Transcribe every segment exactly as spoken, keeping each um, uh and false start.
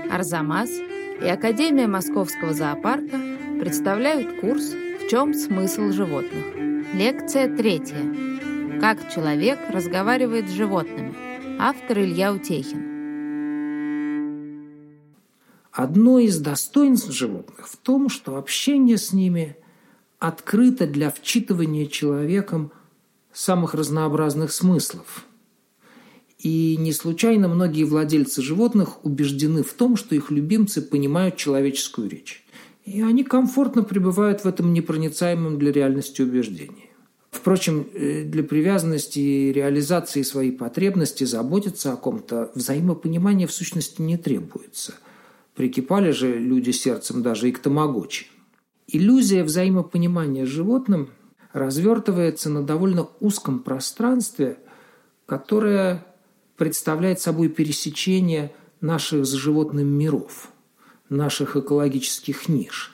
Арзамас и Академия Московского зоопарка представляют курс «В чем смысл животных?». Лекция третья. Как человек разговаривает с животными. Автор Илья Утехин. Одно из достоинств животных в том, что общение с ними открыто для вчитывания человеком самых разнообразных смыслов. И не случайно многие владельцы животных убеждены в том, что их любимцы понимают человеческую речь. И они комфортно пребывают в этом непроницаемом для реальности убеждении. Впрочем, для привязанности и реализации своей потребности заботиться о ком-то взаимопонимания в сущности не требуется. Прикипали же люди сердцем даже и к тамагочи. Иллюзия взаимопонимания с животным развертывается на довольно узком пространстве, которое представляет собой пересечение наших с животным миров, наших экологических ниш.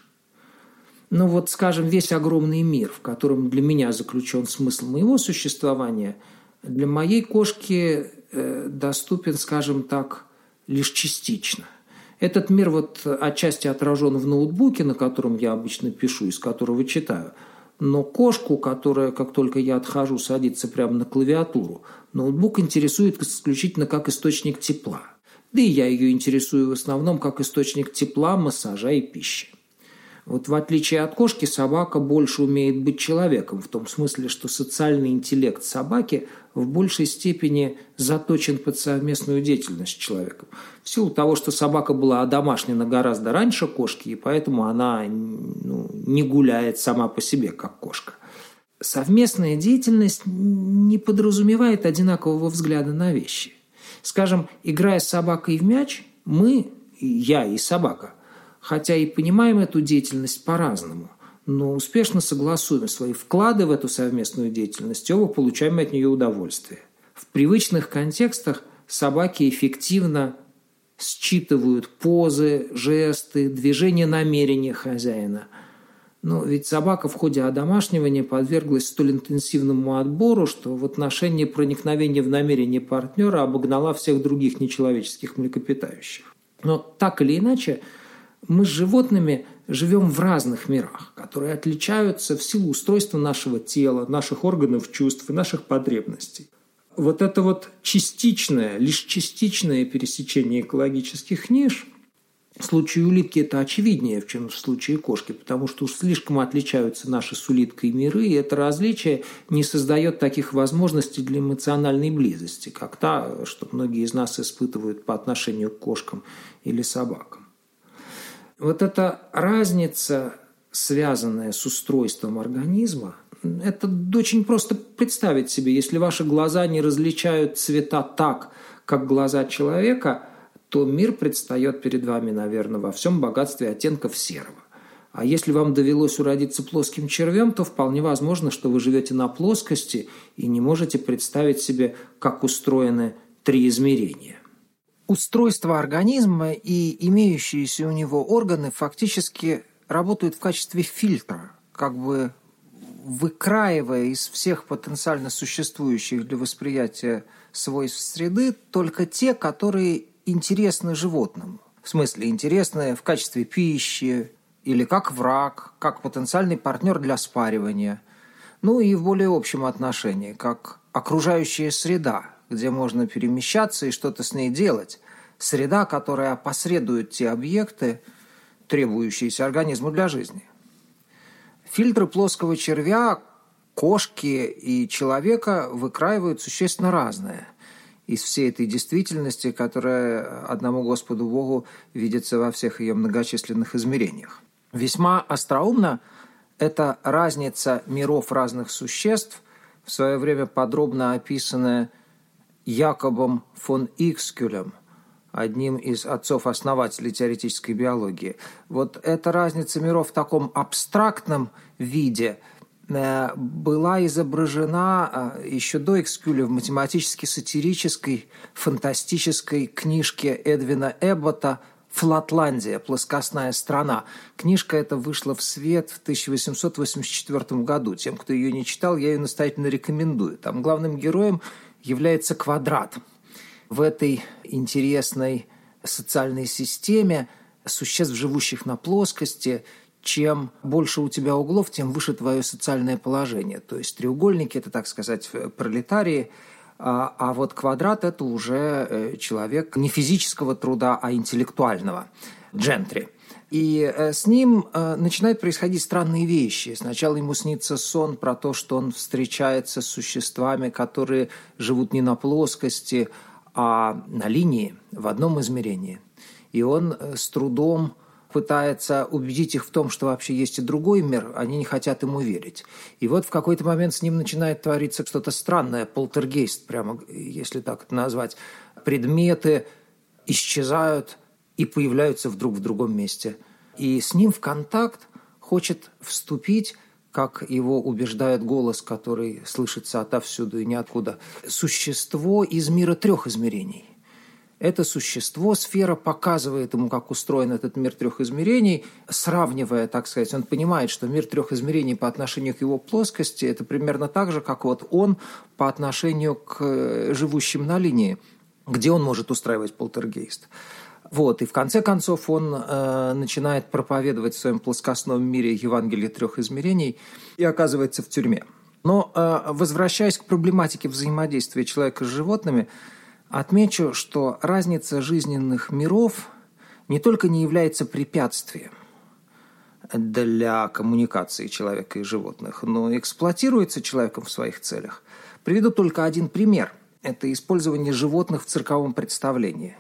Ну вот, скажем, весь огромный мир, в котором для меня заключен смысл моего существования, для моей кошки э, доступен, скажем так, лишь частично. Этот мир вот отчасти отражен в ноутбуке, на котором я обычно пишу, из которого читаю. Но кошку, которая, как только я отхожу, садится прямо на клавиатуру, ноутбук интересует исключительно как источник тепла. Да и я ее интересую в основном как источник тепла, массажа и пищи. Вот в отличие от кошки, собака больше умеет быть человеком, в том смысле, что социальный интеллект собаки в большей степени заточен под совместную деятельность с человеком. В силу того, что собака была одомашнена гораздо раньше кошки, и поэтому она ну, не гуляет сама по себе, как кошка. Совместная деятельность не подразумевает одинакового взгляда на вещи. Скажем, играя с собакой в мяч, мы, я и собака, хотя и понимаем эту деятельность по-разному, но успешно согласуем свои вклады в эту совместную деятельность, и оба получаем от нее удовольствие. В привычных контекстах собаки эффективно считывают позы, жесты, движения, намерения хозяина. Но ведь собака в ходе одомашнивания подверглась столь интенсивному отбору, что в отношении проникновения в намерение партнера обогнала всех других нечеловеческих млекопитающих. Но так или иначе, мы с животными живем в разных мирах, которые отличаются в силу устройства нашего тела, наших органов чувств и наших потребностей. Вот это вот частичное, лишь частичное пересечение экологических ниш, в случае улитки это очевиднее, чем в случае кошки, потому что уж слишком отличаются наши с улиткой миры, и это различие не создает таких возможностей для эмоциональной близости, как та, что многие из нас испытывают по отношению к кошкам или собакам. Вот эта разница, связанная с устройством организма, это очень просто представить себе. Если ваши глаза не различают цвета так, как глаза человека, то мир предстает перед вами, наверное, во всем богатстве оттенков серого. А если вам довелось уродиться плоским червем, то вполне возможно, что вы живете на плоскости и не можете представить себе, как устроены три измерения. Устройство организма и имеющиеся у него органы фактически работают в качестве фильтра, как бы выкраивая из всех потенциально существующих для восприятия свойств среды только те, которые интересны животному. В смысле, интересны в качестве пищи или как враг, как потенциальный партнер для спаривания. Ну и в более общем отношении, как окружающая среда, где можно перемещаться и что-то с ней делать. Среда, которая опосредует те объекты, требующиеся организму для жизни. Фильтры плоского червя, кошки и человека выкраивают существенно разное из всей этой действительности, которая одному Господу Богу видится во всех ее многочисленных измерениях. Весьма остроумно эта разница миров разных существ, в свое время подробно описанная Якобом фон Икскюлем, одним из отцов-основателей теоретической биологии. Вот эта разница миров в таком абстрактном виде была изображена еще до Икскюля в математически-сатирической фантастической книжке Эдвина Эббота «Флатландия. Плоскостная страна». Книжка эта вышла в свет в тысяча восемьсот восемьдесят четвёртом году. Тем, кто ее не читал, я ее настоятельно рекомендую. Там главным героем является квадрат. В этой интересной социальной системе существ, живущих на плоскости. Чем больше у тебя углов, тем выше твое социальное положение. То есть треугольники – это, так сказать, пролетарии, а, а вот квадрат – это уже человек не физического труда, а интеллектуального, джентри. И с ним начинают происходить странные вещи. Сначала ему снится сон про то, что он встречается с существами, которые живут не на плоскости, а на линии, в одном измерении. И он с трудом пытается убедить их в том, что вообще есть и другой мир, они не хотят ему верить. И вот в какой-то момент с ним начинает твориться что-то странное, полтергейст, прямо, если так это назвать. Предметы исчезают и появляются вдруг в другом месте. И с ним в контакт хочет вступить, как его убеждает голос, который слышится отовсюду и ниоткуда, существо из мира трех измерений. Это существо, сфера показывает ему, как устроен этот мир трех измерений, сравнивая, так сказать, он понимает, что мир трех измерений по отношению к его плоскости – это примерно так же, как вот он по отношению к живущим на линии, где он может устраивать полтергейст. Вот, и в конце концов он э, начинает проповедовать в своем плоскостном мире Евангелие трех измерений и оказывается в тюрьме. Но, э, возвращаясь к проблематике взаимодействия человека с животными, отмечу, что разница жизненных миров не только не является препятствием для коммуникации человека и животных, но и эксплуатируется человеком в своих целях. Приведу только один пример. Это использование животных в цирковом представлении.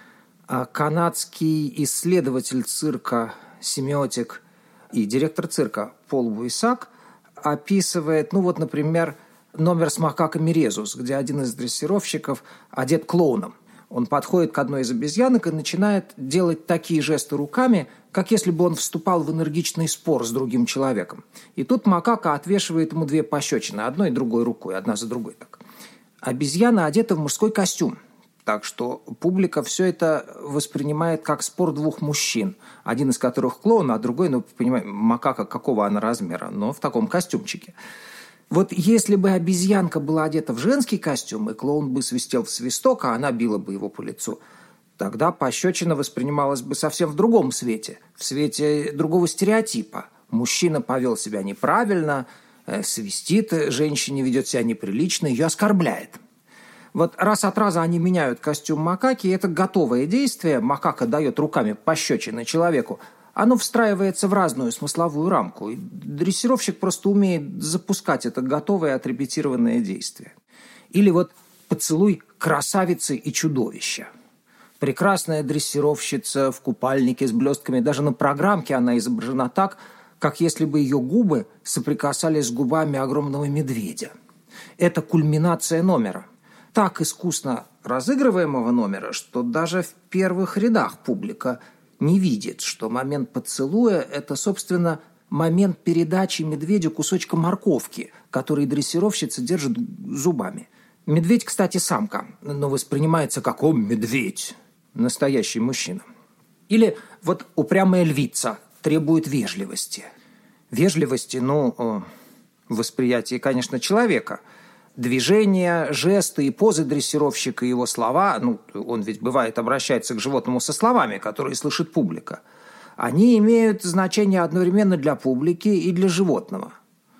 Канадский исследователь цирка, семиотик и директор цирка Пол Буйсак описывает, ну вот, например, номер с макаками резус, где один из дрессировщиков одет клоуном. Он подходит к одной из обезьянок и начинает делать такие жесты руками, как если бы он вступал в энергичный спор с другим человеком. И тут макака отвешивает ему две пощечины, одной и другой рукой, одна за другой так. Обезьяна одета в мужской костюм, так что публика все это воспринимает как спор двух мужчин, один из которых клоун, а другой, ну, понимаете, макака какого она размера, но в таком костюмчике. Вот если бы обезьянка была одета в женский костюм, и клоун бы свистел в свисток, а она била бы его по лицу, тогда пощечина воспринималась бы совсем в другом свете, в свете другого стереотипа. Мужчина повел себя неправильно, свистит женщине, ведет себя неприлично, ее оскорбляет. Вот раз от раза они меняют костюм макаки, и это готовое действие, макака дает руками пощечины человеку, оно встраивается в разную смысловую рамку. И дрессировщик просто умеет запускать это готовое отрепетированное действие. Или вот поцелуй красавицы и чудовища. Прекрасная дрессировщица в купальнике с блестками. Даже на программке она изображена так, как если бы ее губы соприкасались с губами огромного медведя. Это кульминация номера. Так искусно разыгрываемого номера, что даже в первых рядах публика не видит, что момент поцелуя – это, собственно, момент передачи медведю кусочка морковки, который дрессировщица держит зубами. Медведь, кстати, самка, но воспринимается как «О, медведь!» Настоящий мужчина. Или вот упрямая львица требует вежливости. Вежливости, ну, в восприятии, конечно, человека – движения, жесты и позы дрессировщика, его слова, ну, он ведь бывает обращается к животному со словами, которые слышит публика, они имеют значение одновременно для публики и для животного.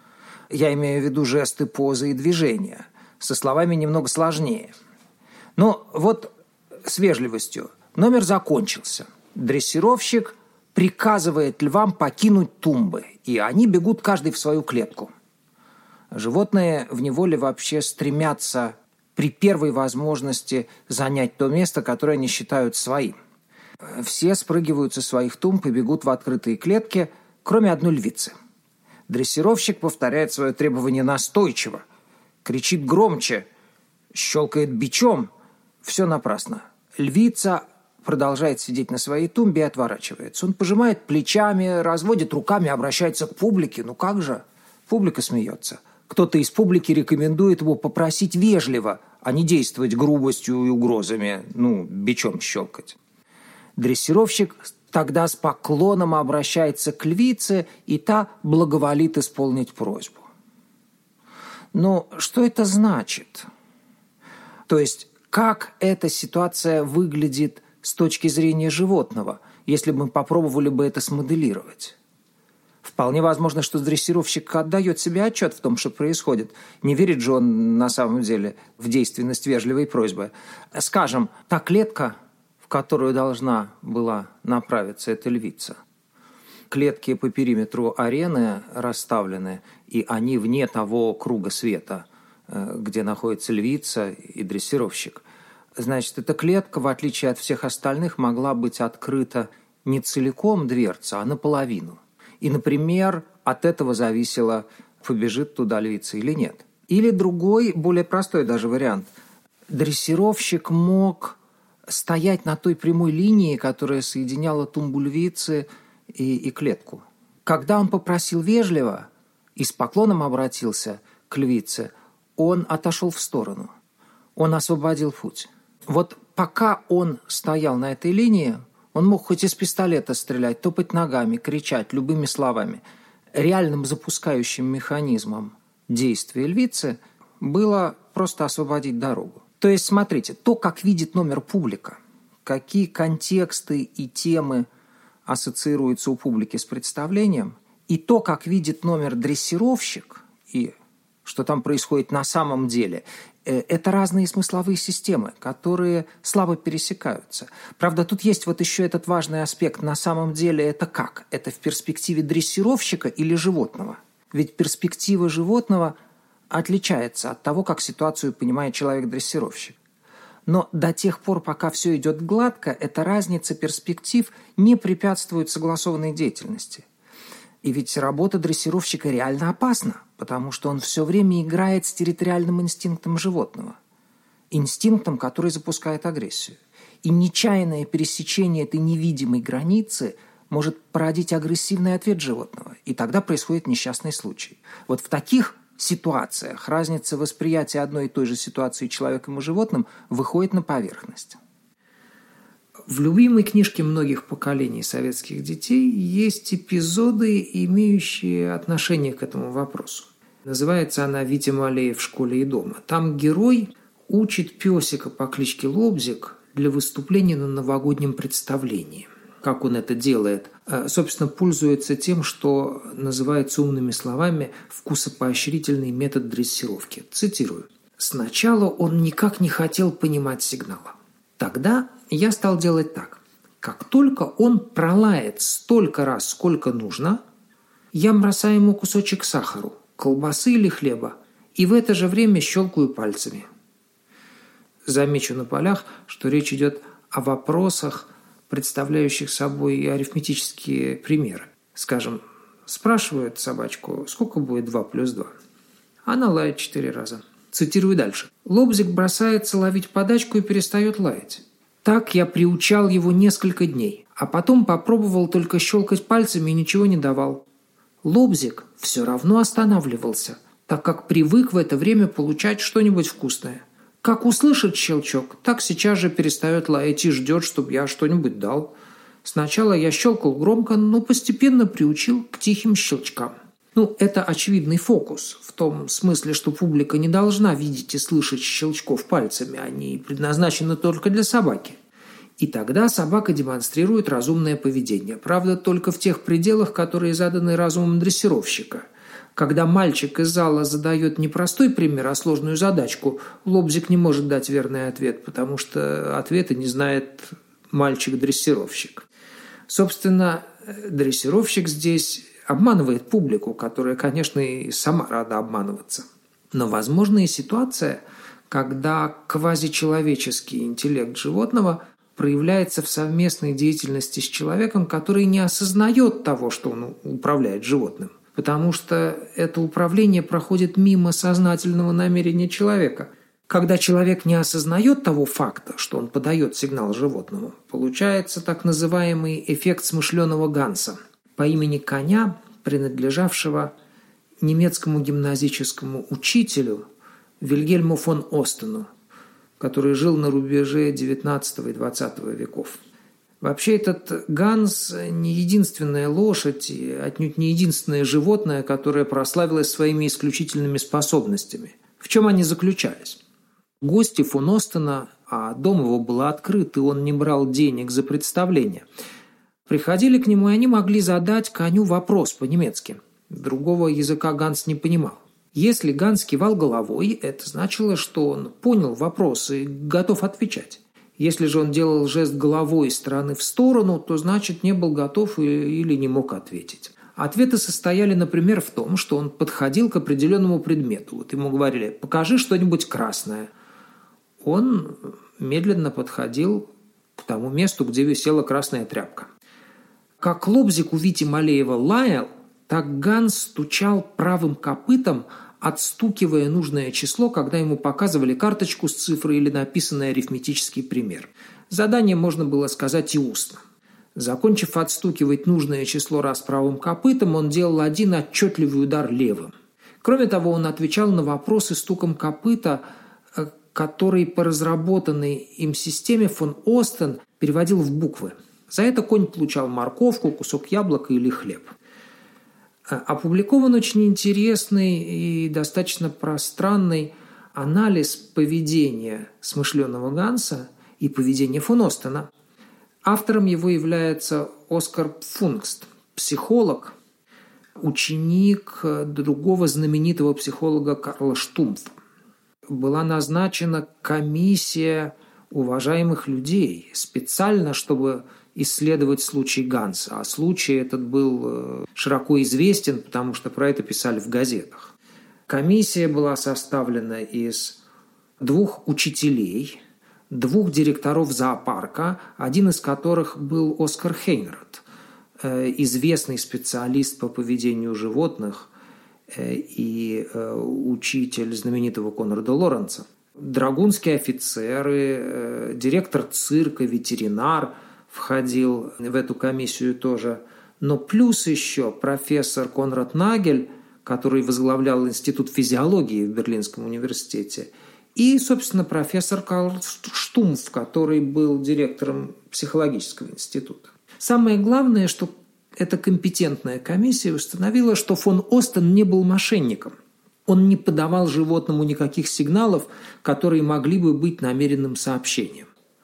Я имею в виду жесты, позы и движения. Со словами немного сложнее. Но вот с вежливостью. Номер закончился. Дрессировщик приказывает львам покинуть тумбы, и они бегут каждый в свою клетку. Животные в неволе вообще стремятся при первой возможности занять то место, которое они считают своим. Все спрыгивают со своих тумб и бегут в открытые клетки, кроме одной львицы. Дрессировщик повторяет свое требование настойчиво, кричит громче, щелкает бичом. Все напрасно. Львица продолжает сидеть на своей тумбе и отворачивается. Он пожимает плечами, разводит руками, обращается к публике. Ну как же? Публика смеется. Кто-то из публики рекомендует его попросить вежливо, а не действовать грубостью и угрозами, ну, бичом щелкать. Дрессировщик тогда с поклоном обращается к львице, и та благоволит исполнить просьбу. Но что это значит? То есть, как эта ситуация выглядит с точки зрения животного, если бы мы попробовали бы это смоделировать. Вполне возможно, что дрессировщик отдает себе отчет в том, что происходит. Не верит же он на самом деле в действенность вежливой просьбы. Скажем, та клетка, в которую должна была направиться эта львица. Клетки по периметру арены расставлены, и они вне того круга света, где находится львица и дрессировщик. Значит, эта клетка, в отличие от всех остальных, могла быть открыта не целиком дверца, а наполовину. И, например, от этого зависело, побежит туда львица или нет. Или другой, более простой даже вариант. Дрессировщик мог стоять на той прямой линии, которая соединяла тумбу львицы и, и клетку. Когда он попросил вежливо и с поклоном обратился к львице, он отошел в сторону. Он освободил путь. Вот пока он стоял на этой линии, он мог хоть из пистолета стрелять, топать ногами, кричать любыми словами. Реальным запускающим механизмом действия львицы было просто освободить дорогу. То есть, смотрите, то, как видит номер публика, какие контексты и темы ассоциируются у публики с представлением, и то, как видит номер дрессировщик, и что там происходит на самом деле, это разные смысловые системы, которые слабо пересекаются. Правда, тут есть вот еще этот важный аспект. На самом деле это как? Это в перспективе дрессировщика или животного? Ведь перспектива животного отличается от того, как ситуацию понимает человек-дрессировщик. Но до тех пор, пока все идет гладко, эта разница перспектив не препятствует согласованной деятельности. И ведь работа дрессировщика реально опасна, потому что он все время играет с территориальным инстинктом животного. Инстинктом, который запускает агрессию. И нечаянное пересечение этой невидимой границы может породить агрессивный ответ животного. И тогда происходит несчастный случай. Вот в таких ситуациях разница восприятия одной и той же ситуации человеком и животным выходит на поверхность. В любимой книжке многих поколений советских детей есть эпизоды, имеющие отношение к этому вопросу. Называется она «Витя Малеев в школе и дома». Там герой учит песика по кличке Лобзик для выступления на новогоднем представлении. Как он это делает? Собственно, пользуется тем, что называется умными словами «вкусопоощрительный метод дрессировки». Цитирую. «Сначала он никак не хотел понимать сигнала. Тогда я стал делать так. Как только он пролает столько раз, сколько нужно, я бросаю ему кусочек сахару, колбасы или хлеба, и в это же время щелкаю пальцами». Замечу на полях, что речь идет о вопросах, представляющих собой арифметические примеры. Скажем, спрашивают собачку, сколько будет два плюс два. Она лает четыре раза. Цитирую дальше. Лобзик бросается ловить подачку и перестает лаять. Так я приучал его несколько дней, а потом попробовал только щелкать пальцами и ничего не давал. Лобзик все равно останавливался, так как привык в это время получать что-нибудь вкусное. Как услышит щелчок, так сейчас же перестает лаять и ждет, чтобы я что-нибудь дал. Сначала я щелкал громко, но постепенно приучил к тихим щелчкам. Ну, это очевидный фокус, в том смысле, что публика не должна видеть и слышать щелчков пальцами, они предназначены только для собаки. И тогда собака демонстрирует разумное поведение, правда, только в тех пределах, которые заданы разумом дрессировщика. Когда мальчик из зала задает не простой пример, а сложную задачку, Лобзик не может дать верный ответ, потому что ответа не знает мальчик-дрессировщик. Собственно, дрессировщик здесь обманывает публику, которая, конечно, и сама рада обманываться. Но возможна и ситуация, когда квазичеловеческий интеллект животного проявляется в совместной деятельности с человеком, который не осознает того, что он управляет животным. Потому что это управление проходит мимо сознательного намерения человека. Когда человек не осознает того факта, что он подает сигнал животному, получается так называемый эффект смышленого Ганса по имени коня, принадлежавшего немецкому гимназическому учителю Вильгельму фон Остену, который жил на рубеже девятнадцатого и двадцатого веков. Вообще этот Ганс не единственная лошадь и отнюдь не единственное животное, которое прославилось своими исключительными способностями. В чем они заключались? Гости фон Остена а дом его был открыт, и он не брал денег за представление. Приходили к нему, и они могли задать коню вопрос по-немецки. Другого языка Ганс не понимал. Если Ганс кивал головой, это значило, что он понял вопрос и готов отвечать. Если же он делал жест головой из стороны в сторону, то значит не был готов или не мог ответить. Ответы состояли, например, в том, что он подходил к определенному предмету. Вот ему говорили: «Покажи что-нибудь красное». Он медленно подходил к тому месту, где висела красная тряпка. Как лобзик у Вити Малеева лаял, так Ганс стучал правым копытом, отстукивая нужное число, когда ему показывали карточку с цифрой или написанный арифметический пример. Задание можно было сказать и устно. Закончив отстукивать нужное число раз правым копытом, он делал один отчетливый удар левым. Кроме того, он отвечал на вопросы стуком копыта, который по разработанной им системе фон Остен переводил в буквы. За это конь получал морковку, кусок яблока или хлеб. Опубликован очень интересный и достаточно пространный анализ поведения смышленого Ганса и поведения фон Остена. Автором его является Оскар Пфунгст, психолог, ученик другого знаменитого психолога Карла Штумфа. Была назначена комиссия уважаемых людей специально, чтобы исследовать случай Ганса. А случай этот был широко известен, потому что про это писали в газетах. Комиссия была составлена из двух учителей, двух директоров зоопарка, один из которых был Оскар Хейнрад, известный специалист по поведению животных и учитель знаменитого Конрада Лоренца, драгунские офицеры, директор цирка, ветеринар входил в эту комиссию тоже. Но плюс еще профессор Конрад Нагель, который возглавлял Институт физиологии в Берлинском университете, и, собственно, профессор Карл Штумф, который был директором психологического института. Самое главное, что эта компетентная комиссия установила, что фон Остен не был мошенником. Он не подавал животному никаких сигналов, которые могли бы быть намеренным сообщением.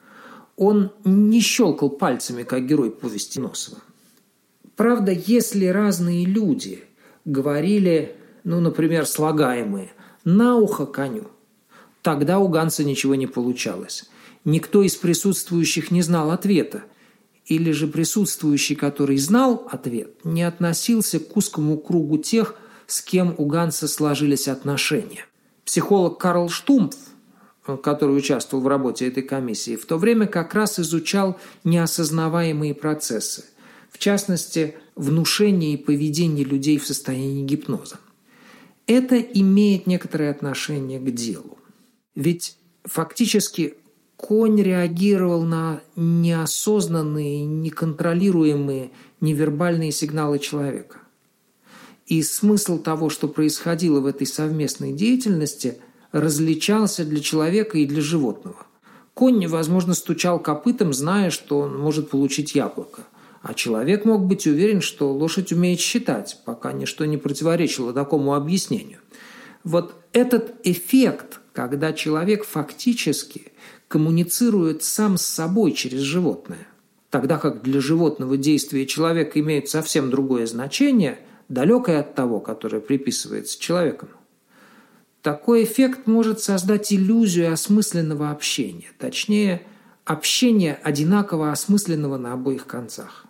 Он не щелкал пальцами, как герой повести Носова. Правда, если разные люди говорили, ну, например, слагаемые, на ухо коню, тогда у Ганса ничего не получалось. Никто из присутствующих не знал ответа. Или же присутствующий, который знал ответ, не относился к узкому кругу тех, с кем у Ганса сложились отношения. Психолог Карл Штумф, который участвовал в работе этой комиссии, в то время как раз изучал неосознаваемые процессы, в частности, внушение и поведение людей в состоянии гипноза. Это имеет некоторое отношение к делу. Ведь фактически конь реагировал на неосознанные, неконтролируемые невербальные сигналы человека. И смысл того, что происходило в этой совместной деятельности, различался для человека и для животного. Конь, возможно, стучал копытом, зная, что он может получить яблоко. А человек мог быть уверен, что лошадь умеет считать, пока ничто не противоречило такому объяснению. Вот этот эффект, когда человек фактически коммуницирует сам с собой через животное, тогда как для животного действия человека имеют совсем другое значение, далекое от того, которое приписывается человеком. Такой эффект может создать иллюзию осмысленного общения, точнее, общения одинаково осмысленного на обоих концах.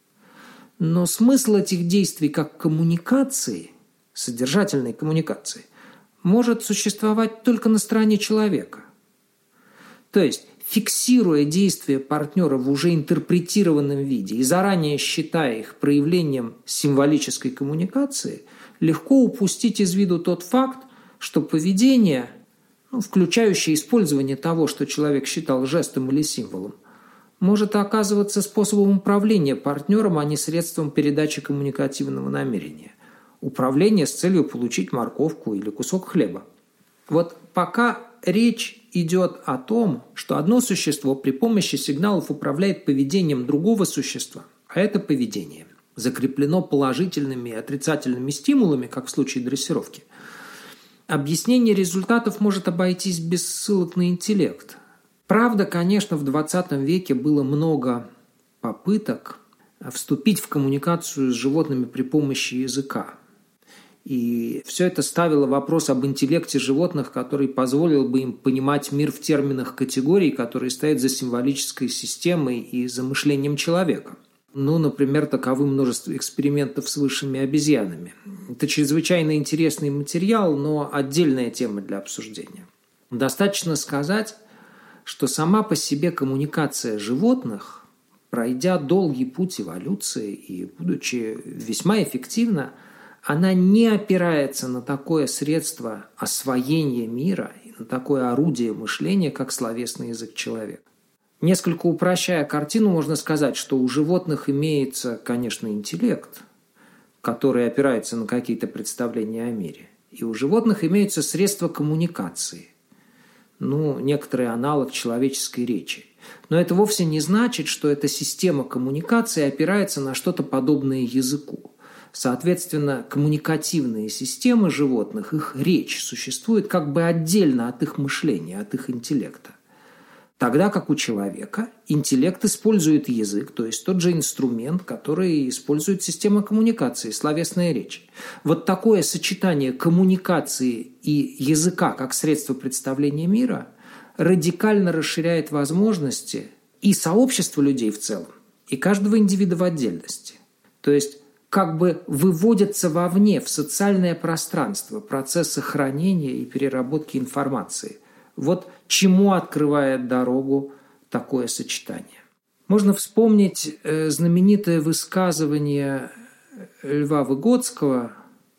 Но смысл этих действий как коммуникации, содержательной коммуникации, может существовать только на стороне человека. То есть, фиксируя действия партнера в уже интерпретированном виде и заранее считая их проявлением символической коммуникации, легко упустить из виду тот факт, что поведение, ну, включающее использование того, что человек считал жестом или символом, может оказываться способом управления партнером, а не средством передачи коммуникативного намерения. Управление с целью получить морковку или кусок хлеба. Вот пока речь идет о том, что одно существо при помощи сигналов управляет поведением другого существа, а это поведение закреплено положительными и отрицательными стимулами, как в случае дрессировки, объяснение результатов может обойтись без ссылок на интеллект. Правда, конечно, в двадцатом веке было много попыток вступить в коммуникацию с животными при помощи языка. И все это ставило вопрос об интеллекте животных, который позволил бы им понимать мир в терминах категорий, которые стоят за символической системой и за мышлением человека. Ну, например, таковы множество экспериментов с высшими обезьянами. Это чрезвычайно интересный материал, но отдельная тема для обсуждения. Достаточно сказать, что сама по себе коммуникация животных, пройдя долгий путь эволюции и будучи весьма эффективна, она не опирается на такое средство освоения мира, на такое орудие мышления, как словесный язык человека. Несколько упрощая картину, можно сказать, что у животных имеется, конечно, интеллект, который опирается на какие-то представления о мире, и у животных имеются средства коммуникации, ну, некоторый аналог человеческой речи. Но это вовсе не значит, что эта система коммуникации опирается на что-то подобное языку. Соответственно, коммуникативные системы животных, их речь существует как бы отдельно от их мышления, от их интеллекта. Тогда как у человека интеллект использует язык, то есть тот же инструмент, который использует система коммуникации, словесная речь. Вот такое сочетание коммуникации и языка как средство представления мира радикально расширяет возможности и сообщества людей в целом, и каждого индивида в отдельности. То есть как бы выводятся вовне, в социальное пространство, процессы хранения и переработки информации. Вот чему открывает дорогу такое сочетание. Можно вспомнить знаменитое высказывание Льва Выгодского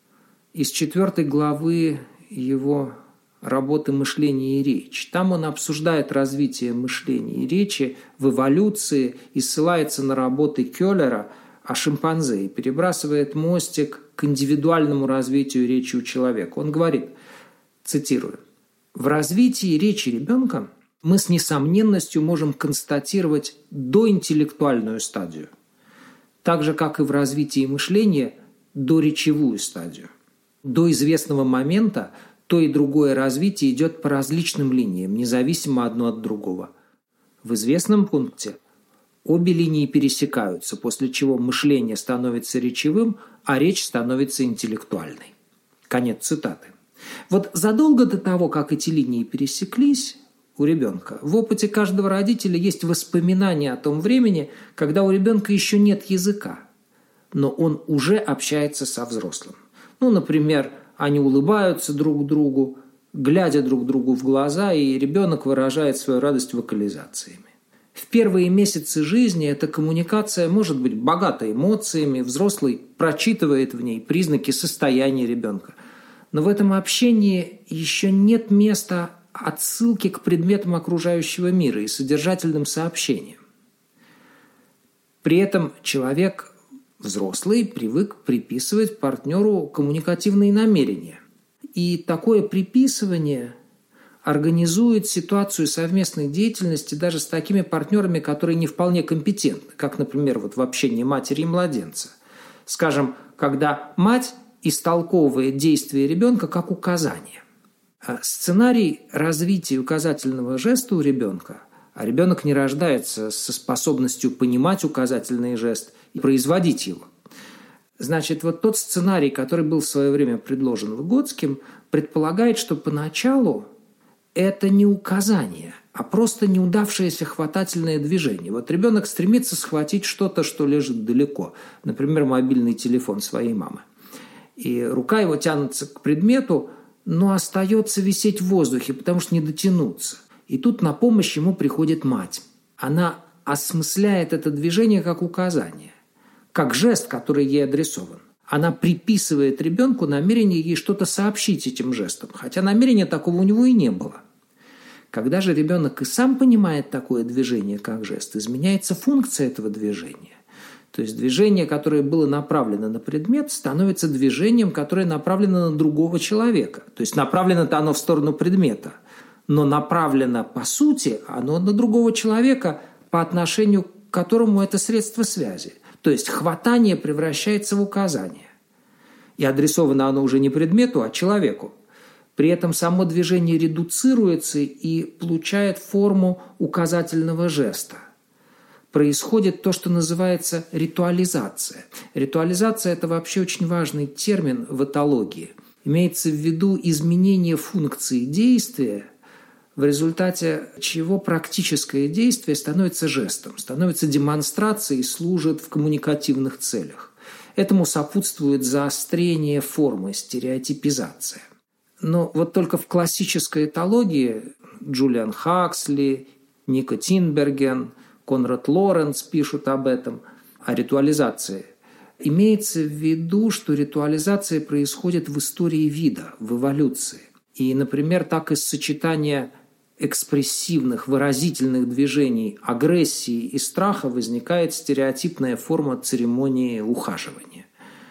из четвертой главы его работы «Мышление и речь». Там он обсуждает развитие мышления и речи в эволюции и ссылается на работы Кёллера о шимпанзе и перебрасывает мостик к индивидуальному развитию речи у человека. Он говорит, цитирую, «В развитии речи ребенка мы с несомненностью можем констатировать доинтеллектуальную стадию, так же, как и в развитии мышления доречевую стадию. До известного момента то и другое развитие идет по различным линиям, независимо одно от другого. В известном пункте обе линии пересекаются, после чего мышление становится речевым, а речь становится интеллектуальной». Конец цитаты. Вот задолго до того, как эти линии пересеклись у ребенка, в опыте каждого родителя есть воспоминания о том времени, когда у ребенка еще нет языка, но он уже общается со взрослым. Ну, например, они улыбаются друг другу, глядя друг другу в глаза, и ребенок выражает свою радость вокализациями. В первые месяцы жизни эта коммуникация может быть богата эмоциями, взрослый прочитывает в ней признаки состояния ребенка. Но в этом общении еще нет места отсылки к предметам окружающего мира и содержательным сообщениям. При этом человек, взрослый, привык приписывать партнеру коммуникативные намерения. И такое приписывание организует ситуацию совместной деятельности даже с такими партнерами, которые не вполне компетентны, как, например, вот в общении матери и младенца. Скажем, когда мать истолковывает действия ребенка как указание. Сценарий развития указательного жеста у ребенка, а ребенок не рождается со способностью понимать указательный жест и производить его. Значит, вот тот сценарий, который был в свое время предложен Выгодским, предполагает, что поначалу это не указание, а просто неудавшееся хватательное движение. Вот ребенок стремится схватить что-то, что лежит далеко, например, мобильный телефон своей мамы. И рука его тянется к предмету, но остается висеть в воздухе, потому что не дотянуться. И тут на помощь ему приходит мать. Она осмысляет это движение как указание, как жест, который ей адресован. Она приписывает ребенку намерение ей что-то сообщить этим жестом, хотя намерения такого у него и не было. Когда же ребенок и сам понимает такое движение как жест, изменяется функция этого движения. То есть движение, которое было направлено на предмет, становится движением, которое направлено на другого человека. То есть направлено-то оно в сторону предмета, но направлено по сути оно на другого человека, по отношению к которому это средство связи. То есть хватание превращается в указание. И адресовано оно уже не предмету, а человеку. При этом само движение редуцируется и получает форму указательного жеста. Происходит то, что называется ритуализация. Ритуализация – это вообще очень важный термин в этологии. Имеется в виду изменение функции действия, в результате чего практическое действие становится жестом, становится демонстрацией и служит в коммуникативных целях. Этому сопутствует заострение формы, стереотипизация. Но вот только в классической этологии Джулиан Хаксли, Ника Тинберген, Конрад Лоренц пишут об этом, о ритуализации. Имеется в виду, что ритуализация происходит в истории вида, в эволюции. И, например, так из сочетания экспрессивных, выразительных движений агрессии и страха возникает стереотипная форма церемонии ухаживания.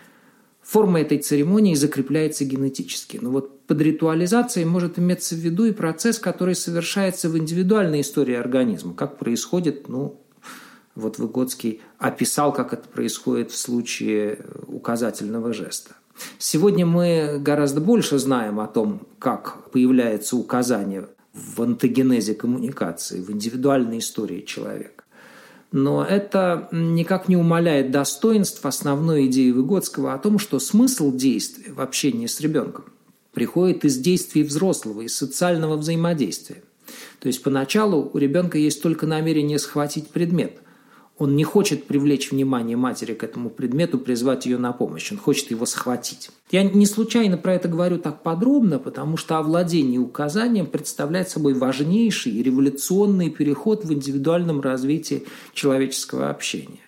Форма этой церемонии закрепляется генетически. Но вот под ритуализацией может иметься в виду и процесс, который совершается в индивидуальной истории организма. Как происходит, ну, вот Выгодский описал, как это происходит в случае указательного жеста. Сегодня мы гораздо больше знаем о том, как появляется указание в антогенезе коммуникации, в индивидуальной истории человека. Но это никак не умаляет достоинств основной идеи Выгодского о том, что смысл действия в общении с ребенком приходит из действий взрослого, из социального взаимодействия. То есть поначалу у ребенка есть только намерение схватить предмет. Он не хочет привлечь внимание матери к этому предмету, призвать ее на помощь. Он хочет его схватить. Я не случайно про это говорю так подробно, потому что овладение указанием представляет собой важнейший и революционный переход в индивидуальном развитии человеческого общения.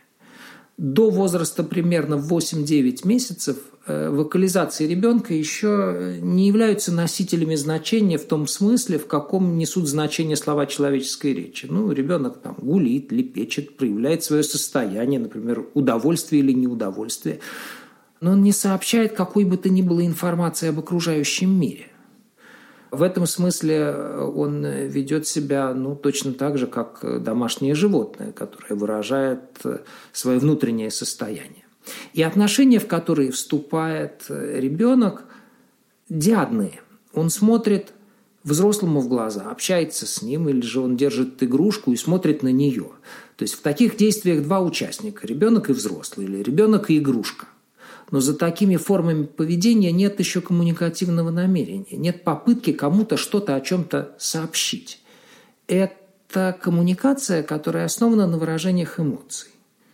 До возраста примерно восемь-девять месяцев вокализации ребенка еще не являются носителями значения в том смысле, в каком несут значение слова человеческой речи. Ну, ребенок там гулит, лепечет, проявляет свое состояние, например, удовольствие или неудовольствие. Но он не сообщает какой бы то ни было информации об окружающем мире. В этом смысле он ведет себя ну, точно так же, как домашнее животное, которое выражает свое внутреннее состояние. И отношения, в которые вступает ребенок, диадные. Он смотрит взрослому в глаза, общается с ним, или же он держит игрушку и смотрит на нее. То есть в таких действиях два участника – ребенок и взрослый, или ребенок и игрушка. Но за такими формами поведения нет еще коммуникативного намерения, нет попытки кому-то что-то о чем-то сообщить. Это коммуникация, которая основана на выражениях эмоций.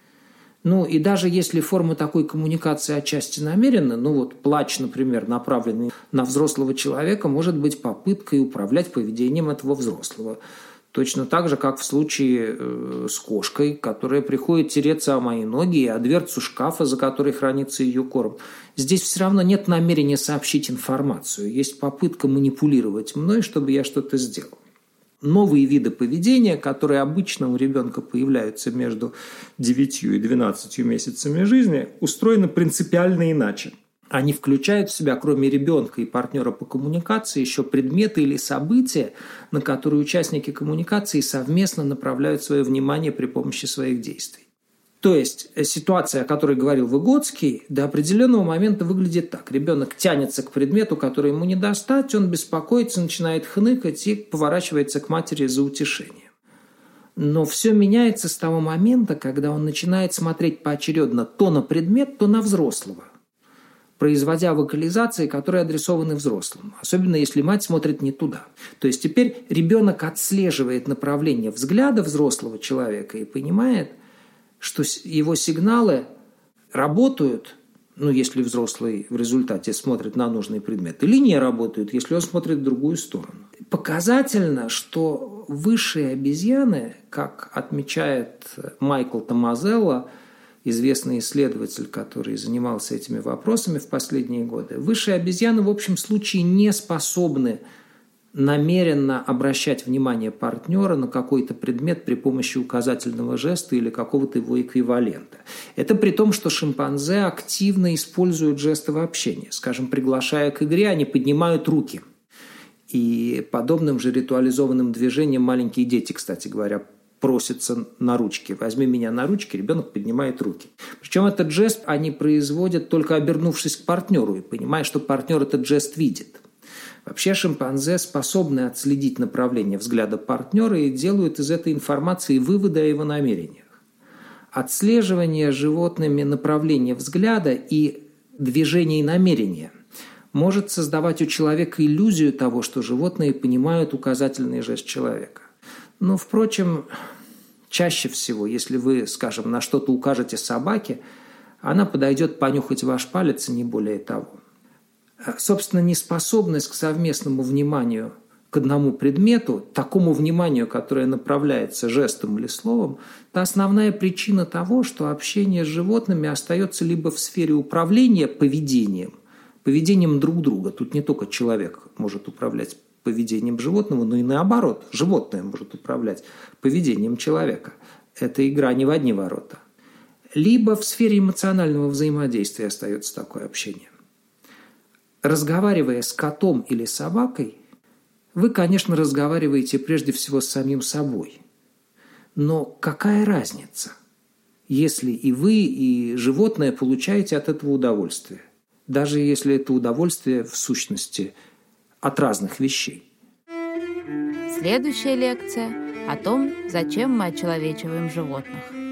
Ну и даже если форма такой коммуникации отчасти намерена, ну вот плач, например, направленный на взрослого человека, может быть попыткой управлять поведением этого взрослого. Точно так же, как в случае э, с кошкой, которая приходит тереться о мои ноги и о дверцу шкафа, за которой хранится ее корм. Здесь все равно нет намерения сообщить информацию. Есть попытка манипулировать мной, чтобы я что-то сделал. Новые виды поведения, которые обычно у ребенка появляются между девятью и двенадцатью месяцами жизни, устроены принципиально иначе. Они включают в себя, кроме ребенка и партнера по коммуникации, еще предметы или события, на которые участники коммуникации совместно направляют свое внимание при помощи своих действий. То есть ситуация, о которой говорил Выгодский, до определенного момента выглядит так. Ребенок тянется к предмету, который ему не достать, он беспокоится, начинает хныкать и поворачивается к матери за утешением. Но все меняется с того момента, когда он начинает смотреть поочередно то на предмет, то на взрослого, производя вокализации, которые адресованы взрослому, особенно если мать смотрит не туда. То есть теперь ребенок отслеживает направление взгляда взрослого человека и понимает, что его сигналы работают, ну, если взрослый в результате смотрит на нужный предмет, или не работают, если он смотрит в другую сторону. Показательно, что высшие обезьяны, как отмечает Майкл Томазелло, известный исследователь, который занимался этими вопросами в последние годы, высшие обезьяны в общем случае не способны намеренно обращать внимание партнера на какой-то предмет при помощи указательного жеста или какого-то его эквивалента. Это при том, что шимпанзе активно используют жесты в общении. Скажем, приглашая к игре, они поднимают руки. И подобным же ритуализованным движением маленькие дети, кстати говоря, просятся на ручки. «Возьми меня на ручки», ребенок поднимает руки. Причем этот жест они производят, только обернувшись к партнеру и понимая, что партнер этот жест видит. Вообще шимпанзе способны отследить направление взгляда партнера и делают из этой информации выводы о его намерениях. Отслеживание животными направления взгляда и движения и намерения может создавать у человека иллюзию того, что животные понимают указательный жест человека. Но, впрочем, чаще всего, если вы, скажем, на что-то укажете собаке, она подойдет понюхать ваш палец и не более того. Собственно, неспособность к совместному вниманию к одному предмету, такому вниманию, которое направляется жестом или словом, это основная причина того, что общение с животными остается либо в сфере управления поведением, поведением друг друга. Тут не только человек может управлять поведением животного, но и наоборот, животное может управлять поведением человека. Это игра не в одни ворота. Либо в сфере эмоционального взаимодействия остается такое общение. Разговаривая с котом или собакой, вы, конечно, разговариваете прежде всего с самим собой. Но какая разница, если и вы, и животное получаете от этого удовольствие, даже если это удовольствие в сущности от разных вещей? Следующая лекция о том, зачем мы очеловечиваем животных.